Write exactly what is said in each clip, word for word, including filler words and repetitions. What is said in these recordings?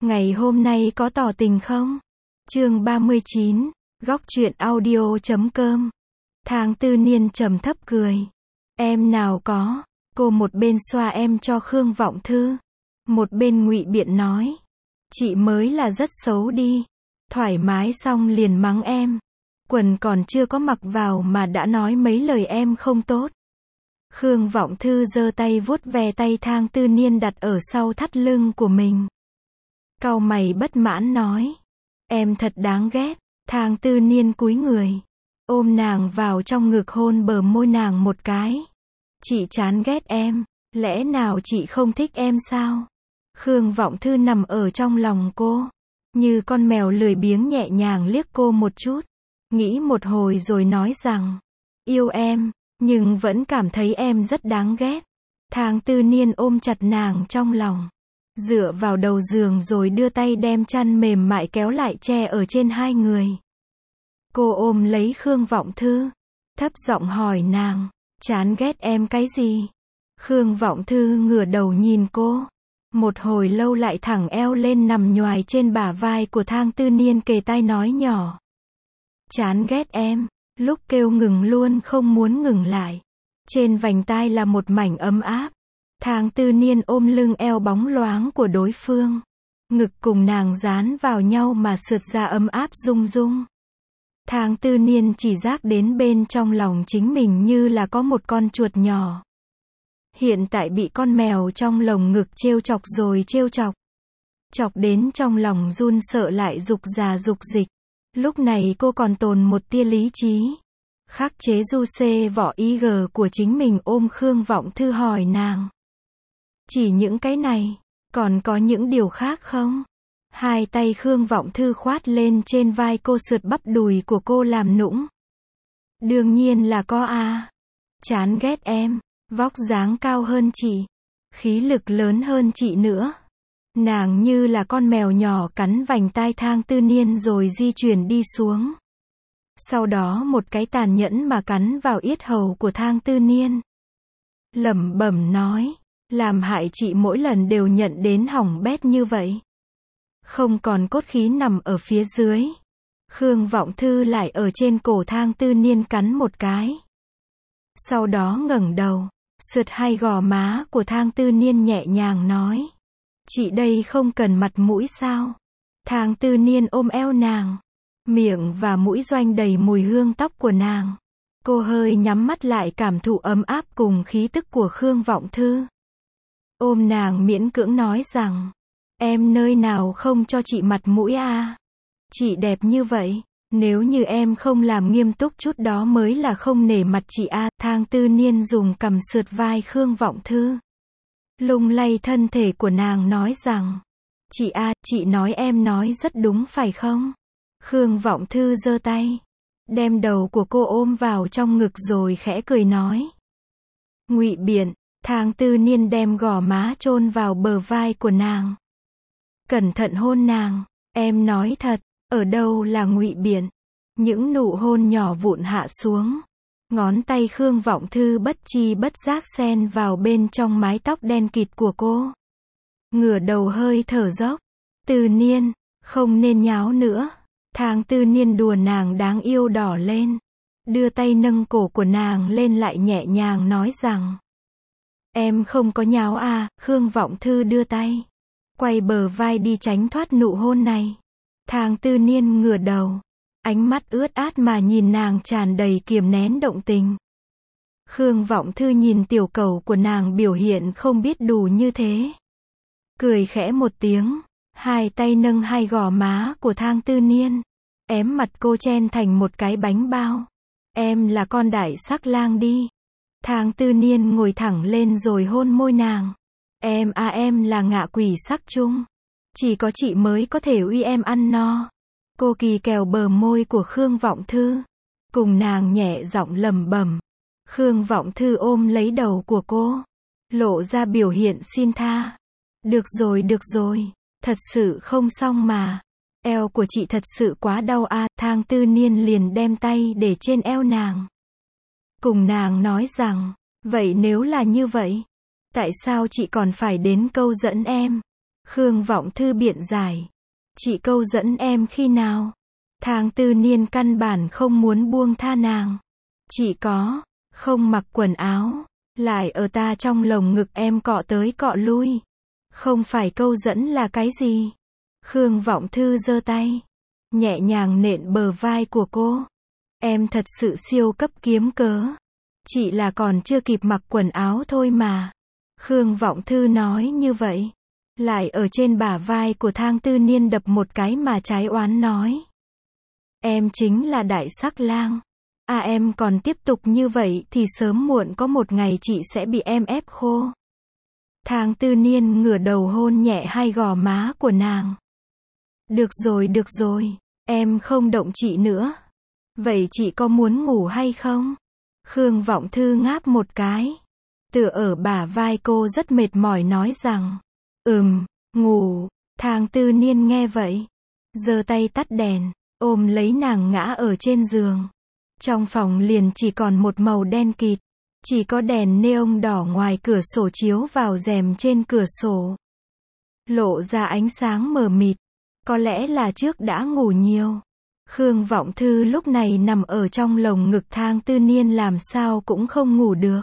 Ngày hôm nay có tỏ tình không? Chương ba mươi chín, góc truyện audio chấm com. Tháng Tư Niên trầm thấp cười. Em nào có, cô một bên xoa em cho Khương Vọng Thư, một bên ngụy biện nói. Chị mới là rất xấu đi. Thoải mái xong liền mắng em. Quần còn chưa có mặc vào mà đã nói mấy lời em không tốt. Khương Vọng Thư giơ tay vuốt ve tay Thang Tư Niên đặt ở sau thắt lưng của mình. Cau mày bất mãn nói. Em thật đáng ghét. Thang Tư Niên cúi người, ôm nàng vào trong ngực hôn bờ môi nàng một cái. Chị chán ghét em, lẽ nào chị không thích em sao? Khương Vọng Thư nằm ở trong lòng cô, như con mèo lười biếng nhẹ nhàng liếc cô một chút, nghĩ một hồi rồi nói rằng, yêu em, nhưng vẫn cảm thấy em rất đáng ghét. Thang Tư Niên ôm chặt nàng trong lòng, dựa vào đầu giường rồi đưa tay đem chăn mềm mại kéo lại che ở trên hai người. Cô ôm lấy Khương Vọng Thư, thấp giọng hỏi nàng, chán ghét em cái gì? Khương Vọng Thư ngửa đầu nhìn cô, một hồi lâu lại thẳng eo lên nằm nhoài trên bả vai của Thang Tư Niên kề tai nói nhỏ. Chán ghét em, lúc kêu ngừng luôn không muốn ngừng lại. Trên vành tai là một mảnh ấm áp. Thang Tư Niên ôm lưng eo bóng loáng của đối phương, ngực cùng nàng dán vào nhau mà sượt ra ấm áp rung rung. Thang Tư Niên chỉ giác đến bên trong lòng chính mình như là có một con chuột nhỏ. Hiện tại bị con mèo trong lồng ngực trêu chọc rồi trêu chọc. Chọc đến trong lòng run sợ lại dục già dục dịch. Lúc này cô còn tồn một tia lý trí. Khắc chế du xê vỏ ý gờ của chính mình ôm Khương Vọng Thư hỏi nàng. Chỉ những cái này, còn có những điều khác không? Hai tay Khương Vọng Thư khoát lên trên vai cô sượt bắp đùi của cô làm nũng. Đương nhiên là có à. Chán ghét em, vóc dáng cao hơn chị, khí lực lớn hơn chị nữa. Nàng như là con mèo nhỏ cắn vành tai Thang Tư Niên rồi di chuyển đi xuống. Sau đó một cái tàn nhẫn mà cắn vào yết hầu của Thang Tư Niên. Lẩm bẩm nói, làm hại chị mỗi lần đều nhận đến hỏng bét như vậy. Không còn cốt khí nằm ở phía dưới. Khương Vọng Thư lại ở trên cổ Thang Tư Niên cắn một cái. Sau đó ngẩng đầu, sượt hai gò má của Thang Tư Niên nhẹ nhàng nói. Chị đây không cần mặt mũi sao? Thang Tư Niên ôm eo nàng, miệng và mũi doanh đầy mùi hương tóc của nàng. Cô hơi nhắm mắt lại cảm thụ ấm áp cùng khí tức của Khương Vọng Thư. Ôm nàng miễn cưỡng nói rằng, em nơi nào không cho chị mặt mũi à? Chị đẹp như vậy, nếu như em không làm nghiêm túc chút đó mới là không nể mặt chị à. Thang Tư Niên dùng cằm sượt vai Khương Vọng Thư, lung lay thân thể của nàng nói rằng, chị à, chị nói em nói rất đúng phải không? Khương Vọng Thư giơ tay, đem đầu của cô ôm vào trong ngực rồi khẽ cười nói. Ngụy biện. Thang Tư Niên đem gò má chôn vào bờ vai của nàng, cẩn thận hôn nàng. Em nói thật, ở đâu là ngụy biện? Những nụ hôn nhỏ vụn hạ xuống. Ngón tay Khương Vọng Thư bất chi bất giác xen vào bên trong mái tóc đen kịt của cô. Ngửa đầu hơi thở dốc. Tư Niên, không nên nháo nữa. Thang Tư Niên đùa nàng đáng yêu đỏ lên, đưa tay nâng cổ của nàng lên lại nhẹ nhàng nói rằng. Em không có nháo à? Khương Vọng Thư đưa tay, quay bờ vai đi tránh thoát nụ hôn này. Thang Tư Niên ngửa đầu, ánh mắt ướt át mà nhìn nàng tràn đầy kiềm nén động tình. Khương Vọng Thư nhìn tiểu cầu của nàng biểu hiện không biết đủ như thế, cười khẽ một tiếng, hai tay nâng hai gò má của Thang Tư Niên, ém mặt cô chen thành một cái bánh bao. Em là con đại sắc lang đi. Thang Tư Niên ngồi thẳng lên rồi hôn môi nàng. Em à, em là ngạ quỷ sắc chung, chỉ có chị mới có thể uy em ăn no. Cô kỳ kèo bờ môi của Khương Vọng Thư, cùng nàng nhẹ giọng lẩm bẩm. Khương Vọng Thư ôm lấy đầu của cô, lộ ra biểu hiện xin tha. Được rồi được rồi, thật sự không xong mà. Eo của chị thật sự quá đau à. Thang Tư Niên liền đem tay để trên eo nàng, cùng nàng nói rằng, vậy nếu là như vậy, tại sao chị còn phải đến câu dẫn em? Khương Vọng Thư biện giải. Chị câu dẫn em khi nào? Thang Tư Niên căn bản không muốn buông tha nàng. Chị có, không mặc quần áo, lại ở ta trong lồng ngực em cọ tới cọ lui. Không phải câu dẫn là cái gì? Khương Vọng Thư giơ tay, nhẹ nhàng nện bờ vai của cô. Em thật sự siêu cấp kiếm cớ. Chị là còn chưa kịp mặc quần áo thôi mà. Khương Vọng Thư nói như vậy, lại ở trên bả vai của Thang Tư Niên đập một cái mà trái oán nói. Em chính là đại sắc lang. À em còn tiếp tục như vậy thì sớm muộn có một ngày chị sẽ bị em ép khô. Thang Tư Niên ngửa đầu hôn nhẹ hai gò má của nàng. Được rồi được rồi, em không động chị nữa. Vậy chị có muốn ngủ hay không? Khương Vọng Thư ngáp một cái, tựa ở bả vai cô rất mệt mỏi nói rằng, ừm, ngủ. Thang Tư Niên nghe vậy, giơ tay tắt đèn, ôm lấy nàng ngã ở trên giường. Trong phòng liền chỉ còn một màu đen kịt, chỉ có đèn neon đỏ ngoài cửa sổ chiếu vào rèm trên cửa sổ, lộ ra ánh sáng mờ mịt. Có lẽ là trước đã ngủ nhiều. Khương Vọng Thư lúc này nằm ở trong lồng ngực Thang Tư Niên làm sao cũng không ngủ được.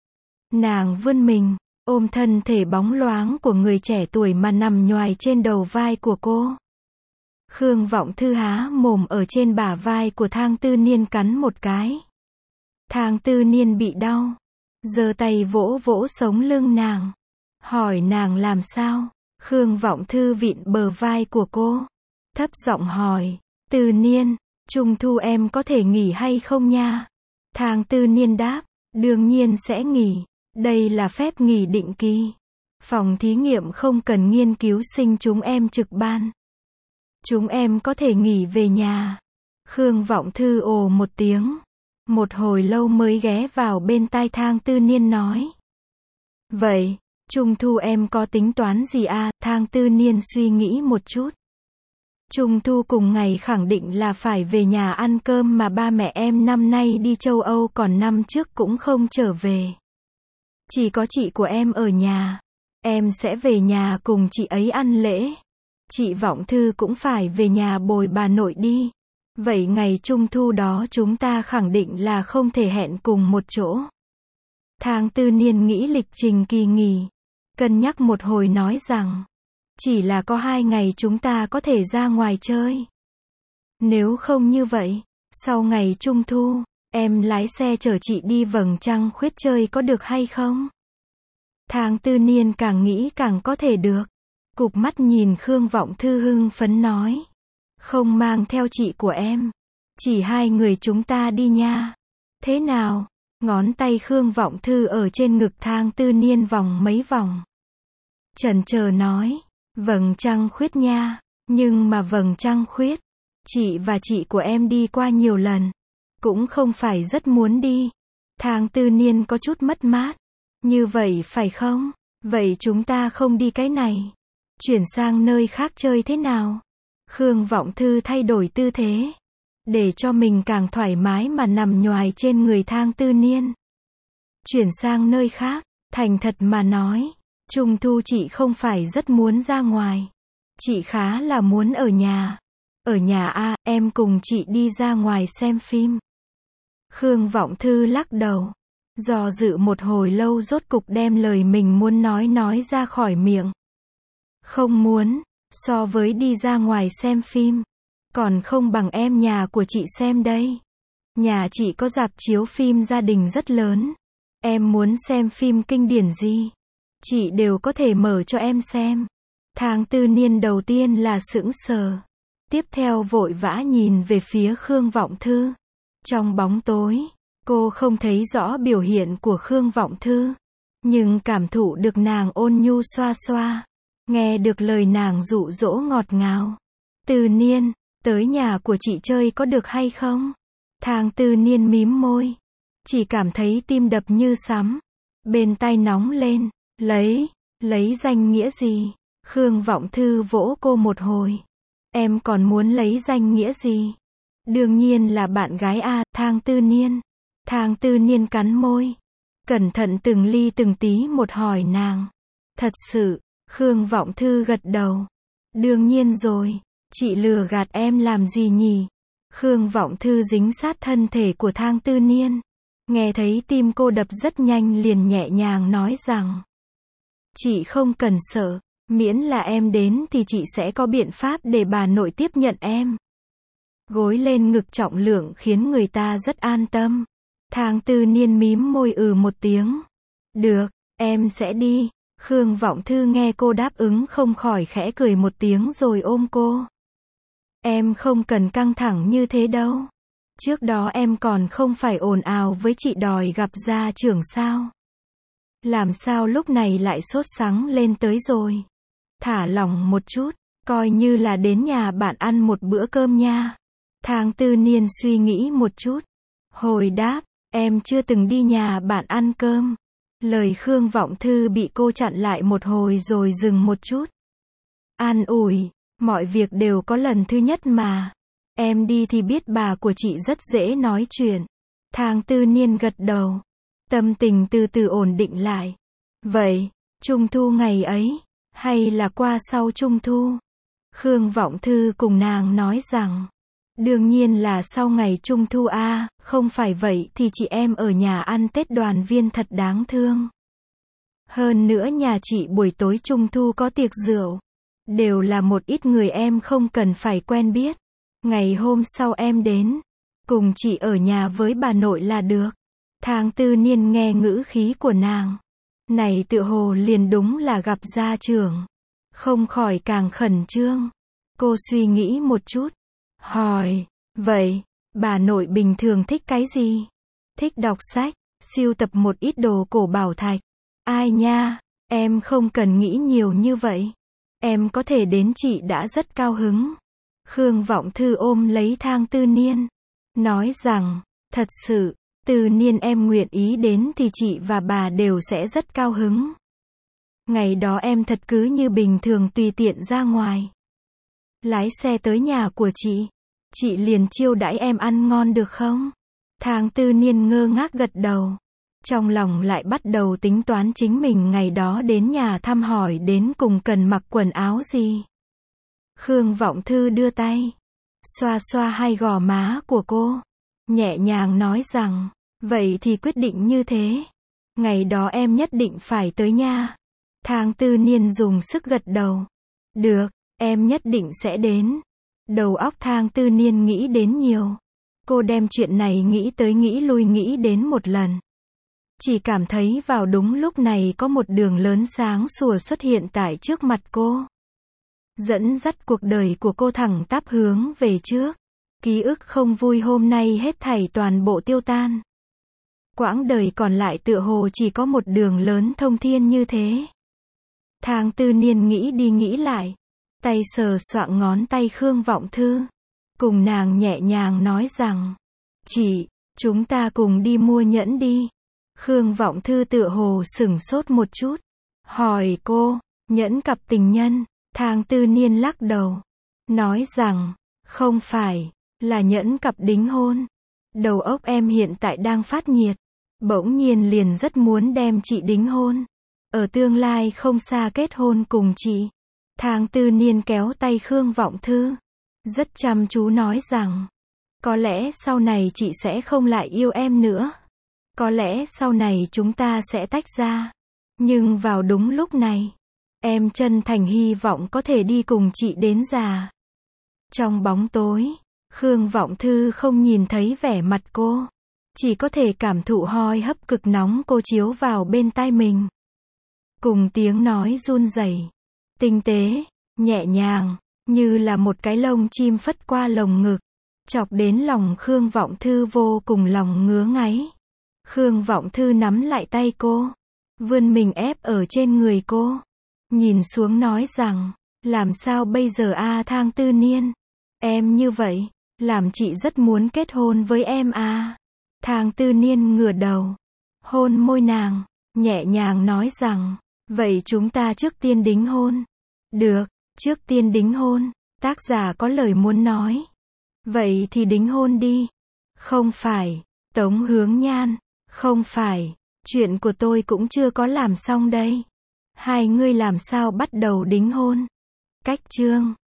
Nàng vươn mình, ôm thân thể bóng loáng của người trẻ tuổi mà nằm nhoài trên đầu vai của cô. Khương Vọng Thư há mồm ở trên bả vai của Thang Tư Niên cắn một cái. Thang Tư Niên bị đau, giơ tay vỗ vỗ sống lưng nàng, hỏi nàng làm sao. Khương Vọng Thư vịn bờ vai của cô, thấp giọng hỏi, Tư Niên, Trung thu em có thể nghỉ hay không nha? Thang Tư Niên đáp, đương nhiên sẽ nghỉ, đây là phép nghỉ định kỳ. Phòng thí nghiệm không cần nghiên cứu sinh chúng em trực ban. Chúng em có thể nghỉ về nhà. Khương Vọng Thư ồ một tiếng, một hồi lâu mới ghé vào bên tai Thang Tư Niên nói. Vậy, Trung thu em có tính toán gì à? Thang Tư Niên suy nghĩ một chút. Trung thu cùng ngày khẳng định là phải về nhà ăn cơm mà ba mẹ em năm nay đi châu Âu còn năm trước cũng không trở về. Chỉ có chị của em ở nhà. Em sẽ về nhà cùng chị ấy ăn lễ. Chị Vọng Thư cũng phải về nhà bồi bà nội đi. Vậy ngày Trung thu đó chúng ta khẳng định là không thể hẹn cùng một chỗ. Thang Tư Niên nghĩ lịch trình kỳ nghỉ, cân nhắc một hồi nói rằng, chỉ là có hai ngày chúng ta có thể ra ngoài chơi. Nếu không như vậy, sau ngày Trung thu, em lái xe chở chị đi Vầng Trăng Khuyết chơi có được hay không? Thang Tư Niên càng nghĩ càng có thể được. Cụp mắt nhìn Khương Vọng Thư hưng phấn nói. Không mang theo chị của em. Chỉ hai người chúng ta đi nha. Thế nào? Ngón tay Khương Vọng Thư ở trên ngực Thang Tư Niên vòng mấy vòng. Chần chờ nói. Vầng Trăng Khuyết nha. Nhưng mà Vầng Trăng Khuyết, chị và chị của em đi qua nhiều lần. Cũng không phải rất muốn đi. Thang Tư Niên có chút mất mát. Như vậy phải không? Vậy chúng ta không đi cái này. Chuyển sang nơi khác chơi thế nào? Khương Vọng Thư thay đổi tư thế, để cho mình càng thoải mái mà nằm nhoài trên người Thang Tư Niên. Chuyển sang nơi khác, thành thật mà nói, Trung thu chị không phải rất muốn ra ngoài. Chị khá là muốn ở nhà. Ở nhà à, em cùng chị đi ra ngoài xem phim. Khương Vọng Thư lắc đầu, do dự một hồi lâu rốt cục đem lời mình muốn nói nói ra khỏi miệng. Không muốn, so với đi ra ngoài xem phim, còn không bằng em nhà của chị xem đây. Nhà chị có rạp chiếu phim gia đình rất lớn. Em muốn xem phim kinh điển gì, chị đều có thể mở cho em xem. Thang Tư Niên đầu tiên là sững sờ, tiếp theo vội vã nhìn về phía Khương Vọng Thư. Trong bóng tối, cô không thấy rõ biểu hiện của Khương Vọng Thư, nhưng cảm thụ được nàng ôn nhu xoa xoa, nghe được lời nàng dụ dỗ ngọt ngào. Tư Niên, tới nhà của chị chơi có được hay không? Thang Tư Niên mím môi, chỉ cảm thấy tim đập như sấm, bên tai nóng lên. Lấy, lấy danh nghĩa gì? Khương Vọng Thư vỗ cô một hồi. Em còn muốn lấy danh nghĩa gì? Đương nhiên là bạn gái a. Thang Tư Niên. Thang Tư Niên cắn môi, cẩn thận từng ly từng tí một hỏi nàng. Thật sự, Khương Vọng Thư gật đầu. Đương nhiên rồi, chị lừa gạt em làm gì nhỉ? Khương Vọng Thư dính sát thân thể của Thang Tư Niên. Nghe thấy tim cô đập rất nhanh liền nhẹ nhàng nói rằng. Chị không cần sợ, miễn là em đến thì chị sẽ có biện pháp để bà nội tiếp nhận em. Gối lên ngực trọng lượng khiến người ta rất an tâm. Thang Tư Niên mím môi ừ một tiếng. Được, em sẽ đi. Khương Vọng Thư nghe cô đáp ứng không khỏi khẽ cười một tiếng rồi ôm cô. Em không cần căng thẳng như thế đâu. Trước đó em còn không phải ồn ào với chị đòi gặp gia trưởng sao? Làm sao lúc này lại sốt sắng lên tới rồi? Thả lỏng một chút, coi như là đến nhà bạn ăn một bữa cơm nha. Thang Tư Niên suy nghĩ một chút. Hồi đáp, em chưa từng đi nhà bạn ăn cơm. Lời Khương Vọng Thư bị cô chặn lại một hồi rồi dừng một chút. An ủi, mọi việc đều có lần thứ nhất mà. Em đi thì biết bà của chị rất dễ nói chuyện. Thang Tư Niên gật đầu. Tâm tình từ từ ổn định lại. Vậy, Trung thu ngày ấy, hay là qua sau Trung thu? Khương Vọng Thư cùng nàng nói rằng. Đương nhiên là sau ngày Trung thu a, à, không phải vậy thì chị em ở nhà ăn Tết đoàn viên thật đáng thương. Hơn nữa nhà chị buổi tối Trung thu có tiệc rượu. Đều là một ít người em không cần phải quen biết. Ngày hôm sau em đến. Cùng chị ở nhà với bà nội là được. Thang Tư Niên nghe ngữ khí của nàng. Này tựa hồ liền đúng là gặp gia trưởng. Không khỏi càng khẩn trương. Cô suy nghĩ một chút. Hỏi, vậy, bà nội bình thường thích cái gì? Thích đọc sách, sưu tập một ít đồ cổ bảo thạch. Ai nha, em không cần nghĩ nhiều như vậy. Em có thể đến chị đã rất cao hứng. Khương Vọng Thư ôm lấy Thang Tư Niên. Nói rằng, thật sự, Tư Niên em nguyện ý đến thì chị và bà đều sẽ rất cao hứng. Ngày đó em thật cứ như bình thường tùy tiện ra ngoài. Lái xe tới nhà của chị. Chị liền chiêu đãi em ăn ngon được không? Thang Tư Niên ngơ ngác gật đầu. Trong lòng lại bắt đầu tính toán chính mình ngày đó đến nhà thăm hỏi đến cùng cần mặc quần áo gì. Khương Vọng Thư đưa tay. Xoa xoa hai gò má của cô. Nhẹ nhàng nói rằng. Vậy thì quyết định như thế. Ngày đó em nhất định phải tới nha. Thang Tư Niên dùng sức gật đầu. Được, em nhất định sẽ đến. Đầu óc Thang Tư Niên nghĩ đến nhiều. Cô đem chuyện này nghĩ tới nghĩ lui nghĩ đến một lần. Chỉ cảm thấy vào đúng lúc này có một đường lớn sáng sủa xuất hiện tại trước mặt cô. Dẫn dắt cuộc đời của cô thẳng tắp hướng về trước. Ký ức không vui hôm nay hết thảy toàn bộ tiêu tan. Quãng đời còn lại tựa hồ chỉ có một đường lớn thông thiên như thế. Thang Tư Niên nghĩ đi nghĩ lại. Tay sờ soạng ngón tay Khương Vọng Thư. Cùng nàng nhẹ nhàng nói rằng. Chị, chúng ta cùng đi mua nhẫn đi. Khương Vọng Thư tựa hồ sửng sốt một chút. Hỏi cô, nhẫn cặp tình nhân. Thang Tư Niên lắc đầu. Nói rằng, không phải, là nhẫn cặp đính hôn. Đầu óc em hiện tại đang phát nhiệt. Bỗng nhiên liền rất muốn đem chị đính hôn. Ở tương lai không xa kết hôn cùng chị. Thang Tư Niên kéo tay Khương Vọng Thư. Rất chăm chú nói rằng. Có lẽ sau này chị sẽ không lại yêu em nữa. Có lẽ sau này chúng ta sẽ tách ra. Nhưng vào đúng lúc này. Em chân thành hy vọng có thể đi cùng chị đến già. Trong bóng tối. Khương Vọng Thư không nhìn thấy vẻ mặt cô. Chỉ có thể cảm thụ hoi hấp cực nóng cô chiếu vào bên tai mình. Cùng tiếng nói run rẩy. Tinh tế, nhẹ nhàng, như là một cái lông chim phất qua lồng ngực, chọc đến lòng Khương Vọng Thư vô cùng lòng ngứa ngáy. Khương Vọng Thư nắm lại tay cô, vươn mình ép ở trên người cô, nhìn xuống nói rằng, làm sao bây giờ a Thang Tư Niên, em như vậy, làm chị rất muốn kết hôn với em a. Thang Tư Niên ngửa đầu, hôn môi nàng, nhẹ nhàng nói rằng, vậy chúng ta trước tiên đính hôn. Được, trước tiên đính hôn, tác giả có lời muốn nói. Vậy thì đính hôn đi. Không phải, Tống Hướng Nhan, không phải, chuyện của tôi cũng chưa có làm xong đây. Hai ngươi làm sao bắt đầu đính hôn? Cách chương